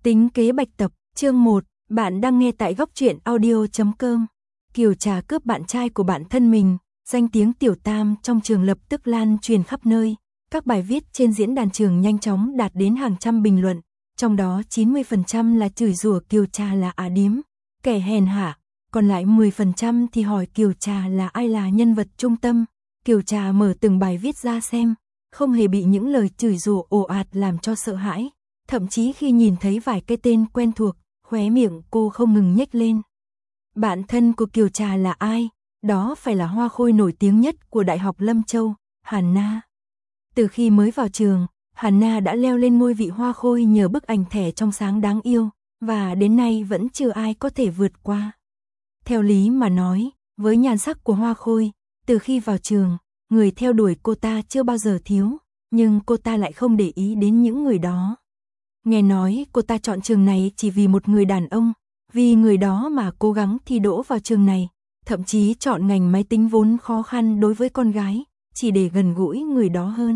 Tính kế bạch tập, chương 1, bạn đang nghe tại góc truyện audio.com. Kiều Trà cướp bạn trai của bạn thân mình, danh tiếng Tiểu Tam trong trường lập tức lan truyền khắp nơi. Các bài viết trên diễn đàn trường nhanh chóng đạt đến hàng trăm bình luận, trong đó 90% là chửi rủa Kiều Trà là ả điếm, kẻ hèn hạ, còn lại 10% thì hỏi Kiều Trà là ai là nhân vật trung tâm. Kiều Trà mở từng bài viết ra xem, không hề bị những lời chửi rủa ồ ạt làm cho sợ hãi. Thậm chí khi nhìn thấy vài cái tên quen thuộc, khóe miệng cô không ngừng nhếch lên. Bạn thân của Kiều Trà là ai? Đó phải là hoa khôi nổi tiếng nhất của Đại học Lâm Châu, Hàn Na. Từ khi mới vào trường, Hàn Na đã leo lên ngôi vị hoa khôi nhờ bức ảnh thẻ trong sáng đáng yêu, và đến nay vẫn chưa ai có thể vượt qua. Theo lý mà nói, với nhan sắc của hoa khôi, từ khi vào trường, người theo đuổi cô ta chưa bao giờ thiếu, nhưng cô ta lại không để ý đến những người đó. Nghe nói cô ta chọn trường này chỉ vì một người đàn ông, vì người đó mà cố gắng thi đỗ vào trường này, thậm chí chọn ngành máy tính vốn khó khăn đối với con gái, chỉ để gần gũi người đó hơn.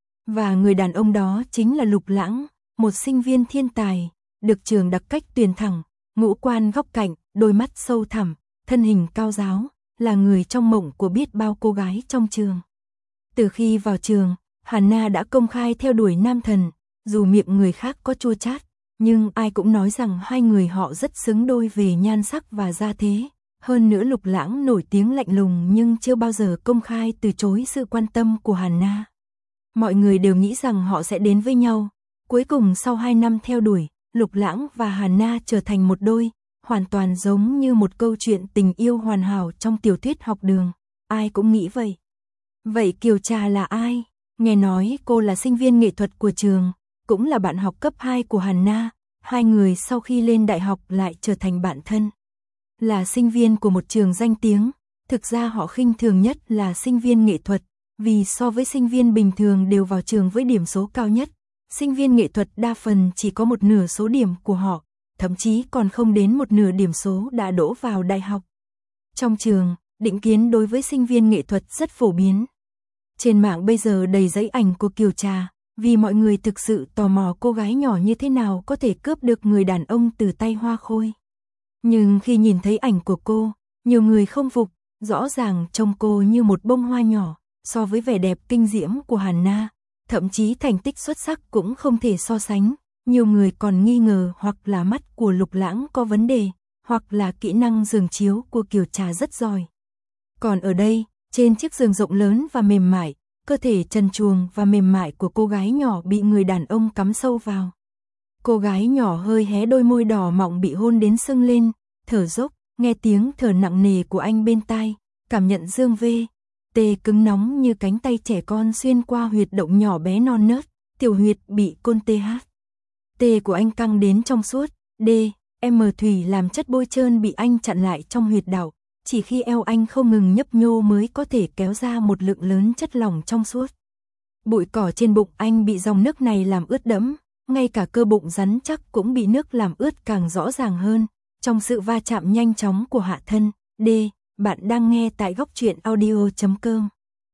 Và người đàn ông đó chính là Lục Lãng, một sinh viên thiên tài, được trường đặc cách tuyển thẳng, ngũ quan góc cạnh, đôi mắt sâu thẳm, thân hình cao ráo, là người trong mộng của biết bao cô gái trong trường. Từ khi vào trường, Hàn Na đã công khai theo đuổi nam thần. Dù miệng người khác có chua chát, nhưng ai cũng nói rằng hai người họ rất xứng đôi về nhan sắc và gia thế. Hơn nữa Lục Lãng nổi tiếng lạnh lùng nhưng chưa bao giờ công khai từ chối sự quan tâm của Hàn Na. Mọi người đều nghĩ rằng họ sẽ đến với nhau. Cuối cùng sau 2 năm theo đuổi, Lục Lãng và Hàn Na trở thành một đôi, hoàn toàn giống như một câu chuyện tình yêu hoàn hảo trong tiểu thuyết học đường. Ai cũng nghĩ vậy. Vậy Kiều Trà là ai? Nghe nói cô là sinh viên nghệ thuật của trường, cũng là bạn học cấp 2 của Hàn Na, hai người sau khi lên đại học lại trở thành bạn thân. Là sinh viên của một trường danh tiếng, thực ra họ khinh thường nhất là sinh viên nghệ thuật, vì so với sinh viên bình thường đều vào trường với điểm số cao nhất, sinh viên nghệ thuật đa phần chỉ có một nửa số điểm của họ, thậm chí còn không đến một nửa điểm số đã đỗ vào đại học. Trong trường, định kiến đối với sinh viên nghệ thuật rất phổ biến. Trên mạng bây giờ đầy giấy ảnh của Kiều Trà, vì mọi người thực sự tò mò cô gái nhỏ như thế nào có thể cướp được người đàn ông từ tay hoa khôi. Nhưng khi nhìn thấy ảnh của cô, nhiều người không phục, rõ ràng trông cô như một bông hoa nhỏ, so với vẻ đẹp kinh diễm của Hàn Na, thậm chí thành tích xuất sắc cũng không thể so sánh. Nhiều người còn nghi ngờ hoặc là mắt của Lục Lãng có vấn đề, hoặc là kỹ năng giường chiếu của Kiều Trà rất giỏi. Còn ở đây, trên chiếc giường rộng lớn và mềm mại, cơ thể trần truồng và mềm mại của cô gái nhỏ bị người đàn ông cắm sâu vào. Cô gái nhỏ hơi hé đôi môi đỏ mọng bị hôn đến sưng lên, thở dốc, nghe tiếng thở nặng nề của anh bên tai, cảm nhận dương tê cứng nóng như cánh tay trẻ con xuyên qua huyệt động nhỏ bé non nớt, tiểu huyệt bị côn tê của anh căng đến trong suốt, thủy làm chất bôi trơn bị anh chặn lại trong huyệt đạo. Chỉ khi eo anh không ngừng nhấp nhô mới có thể kéo ra một lượng lớn chất lỏng trong suốt. Bụi cỏ trên bụng anh bị dòng nước này làm ướt đẫm, ngay cả cơ bụng rắn chắc cũng bị nước làm ướt càng rõ ràng hơn. Trong sự va chạm nhanh chóng của hạ thân, bạn đang nghe tại góc truyện audio.com.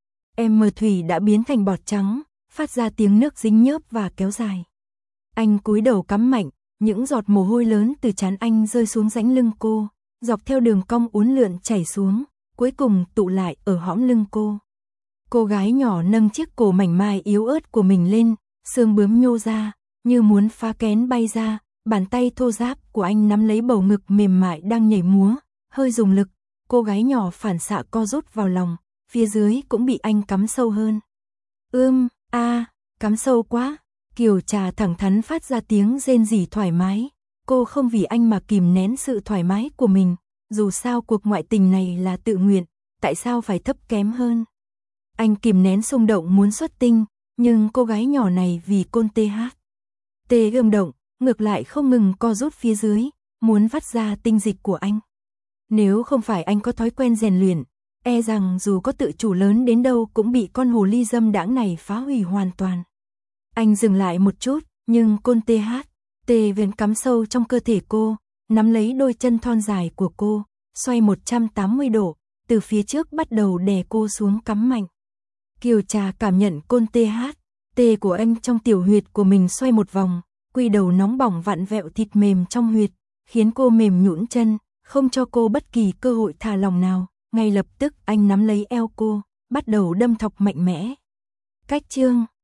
Thủy đã biến thành bọt trắng, phát ra tiếng nước dính nhớp và kéo dài. Anh cúi đầu cắm mạnh, những giọt mồ hôi lớn từ trán anh rơi xuống rãnh lưng cô, dọc theo đường cong uốn lượn chảy xuống, cuối cùng tụ lại ở hõm lưng cô. Cô gái nhỏ nâng chiếc cổ mảnh mai yếu ớt của mình lên, xương bướm nhô ra, như muốn phá kén bay ra, bàn tay thô ráp của anh nắm lấy bầu ngực mềm mại đang nhảy múa, hơi dùng lực, cô gái nhỏ phản xạ co rút vào lòng, phía dưới cũng bị anh cắm sâu hơn. Cắm sâu quá, Kiều Trà thẳng thắn phát ra tiếng rên rỉ thoải mái. Cô không vì anh mà kìm nén sự thoải mái của mình, dù sao cuộc ngoại tình này là tự nguyện, tại sao phải thấp kém hơn. Anh kìm nén xung động muốn xuất tinh, nhưng cô gái nhỏ này vì côn gầm động, ngược lại không ngừng co rút phía dưới, muốn vắt ra tinh dịch của anh. Nếu không phải anh có thói quen rèn luyện, e rằng dù có tự chủ lớn đến đâu cũng bị con hồ ly dâm đãng này phá hủy hoàn toàn. Anh dừng lại một chút, nhưng côn vẫn cắm sâu trong cơ thể cô, nắm lấy đôi chân thon dài của cô, xoay 180 độ, từ phía trước bắt đầu đè cô xuống cắm mạnh. Kiều Trà cảm nhận côn tê của anh trong tiểu huyệt của mình xoay một vòng, quy đầu nóng bỏng vặn vẹo thịt mềm trong huyệt, khiến cô mềm nhũn chân, không cho cô bất kỳ cơ hội thả lỏng nào. Ngay lập tức anh nắm lấy eo cô, bắt đầu đâm thọc mạnh mẽ. Cách chương